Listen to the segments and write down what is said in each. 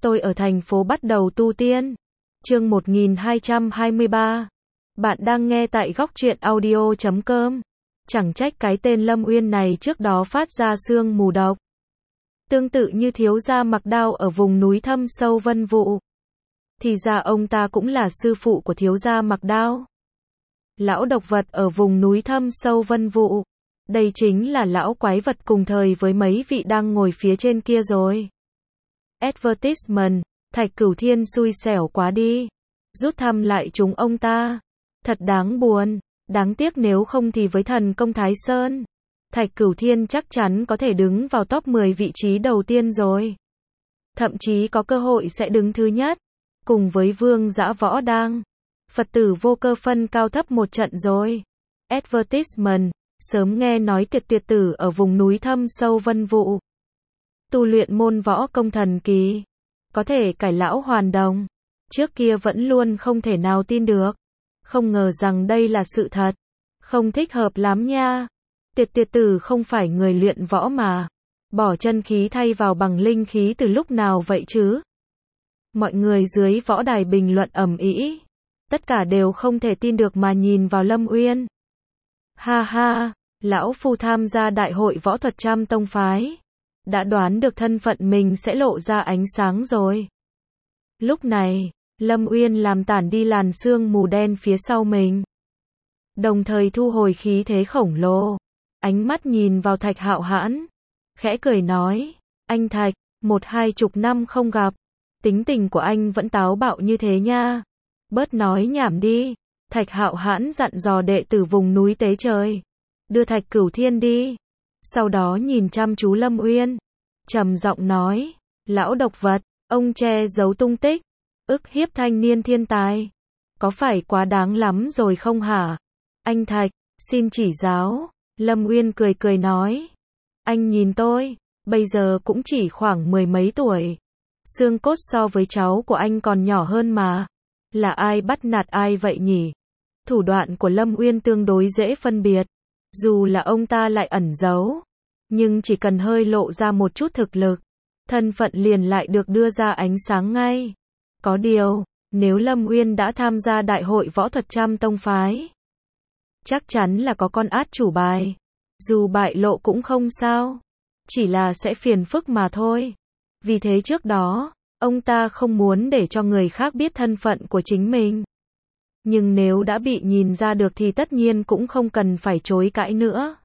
Tôi ở thành phố bắt đầu tu tiên. Chương 1223. Bạn đang nghe tại góc truyện audio.com. Chẳng trách cái tên Lâm Uyên này trước đó phát ra sương mù độc. Tương tự như thiếu gia Mặc Đao ở vùng núi thâm sâu Vân Vụ. Thì ra ông ta cũng là sư phụ của thiếu gia Mặc Đao. Lão độc vật ở vùng núi thâm sâu Vân Vụ. Đây chính là lão quái vật cùng thời với mấy vị đang ngồi phía trên kia rồi. Advertisement, Thạch Cửu Thiên xui xẻo quá đi. Rút thăm lại chúng ông ta. Thật đáng buồn, đáng tiếc nếu không thì với thần công Thái Sơn, Thạch Cửu Thiên chắc chắn có thể đứng vào top 10 vị trí đầu tiên rồi. Thậm chí có cơ hội sẽ đứng thứ nhất, cùng với Vương Dã Võ Đang. Phật tử Vô Cơ phân cao thấp một trận rồi. Advertisement, sớm nghe nói tuyệt tử ở vùng núi thâm sâu Vân Vụ. Tu luyện môn võ công thần kỳ, có thể cải lão hoàn đồng. Trước kia vẫn luôn không thể nào tin được. Không ngờ rằng đây là sự thật. Không thích hợp lắm nha. Tuyệt tử không phải người luyện võ mà. Bỏ chân khí thay vào bằng linh khí từ lúc nào vậy chứ? Mọi người dưới võ đài bình luận ầm ĩ. Tất cả đều không thể tin được mà nhìn vào Lâm Uyên. Ha ha, lão phu tham gia đại hội võ thuật trăm tông phái. Đã đoán được thân phận mình sẽ lộ ra ánh sáng rồi. Lúc này, Lâm Uyên làm tản đi làn sương mù đen phía sau mình. Đồng thời thu hồi khí thế khổng lồ. Ánh mắt nhìn vào Thạch Hạo Hãn. Khẽ cười nói, anh Thạch, 12 năm không gặp. Tính tình của anh vẫn táo bạo như thế nha. Bớt nói nhảm đi. Thạch Hạo Hãn dặn dò đệ tử vùng núi Tế Trời. Đưa Thạch Cửu Thiên đi. Sau đó nhìn chăm chú Lâm Uyên. Trầm giọng nói, lão độc vật, ông che giấu tung tích. Ức hiếp thanh niên thiên tài. Có phải quá đáng lắm rồi không hả? Anh Thạch, xin chỉ giáo. Lâm Uyên cười cười nói. Anh nhìn tôi, bây giờ cũng chỉ khoảng 10 mấy tuổi. Xương cốt so với cháu của anh còn nhỏ hơn mà. Là ai bắt nạt ai vậy nhỉ? Thủ đoạn của Lâm Uyên tương đối dễ phân biệt. Dù là ông ta lại ẩn giấu, nhưng chỉ cần hơi lộ ra một chút thực lực, thân phận liền lại được đưa ra ánh sáng ngay. Có điều, nếu Lâm Uyên đã tham gia đại hội võ thuật trăm tông phái, chắc chắn là có con át chủ bài. Dù bại lộ cũng không sao, chỉ là sẽ phiền phức mà thôi. Vì thế trước đó, ông ta không muốn để cho người khác biết thân phận của chính mình. Nhưng nếu đã bị nhìn ra được thì tất nhiên cũng không cần phải chối cãi nữa.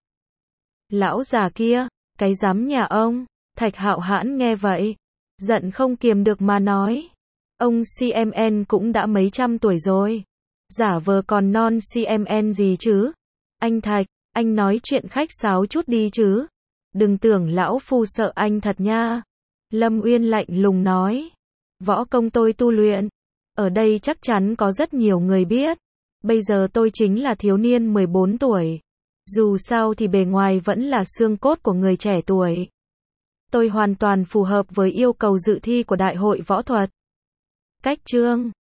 Lão già kia, cái dám nhà ông. Thạch Hạo Hãn nghe vậy, giận không kiềm được mà nói. Ông CMN cũng đã mấy trăm tuổi rồi. Giả vờ còn non CMN gì chứ? Anh Thạch, anh nói chuyện khách sáo chút đi chứ. Đừng tưởng lão phu sợ anh thật nha. Lâm Uyên lạnh lùng nói. Võ công tôi tu luyện. Ở đây chắc chắn có rất nhiều người biết. Bây giờ tôi chính là thiếu niên 14 tuổi. Dù sao thì bề ngoài vẫn là xương cốt của người trẻ tuổi. Tôi hoàn toàn phù hợp với yêu cầu dự thi của đại hội võ thuật. Cách chương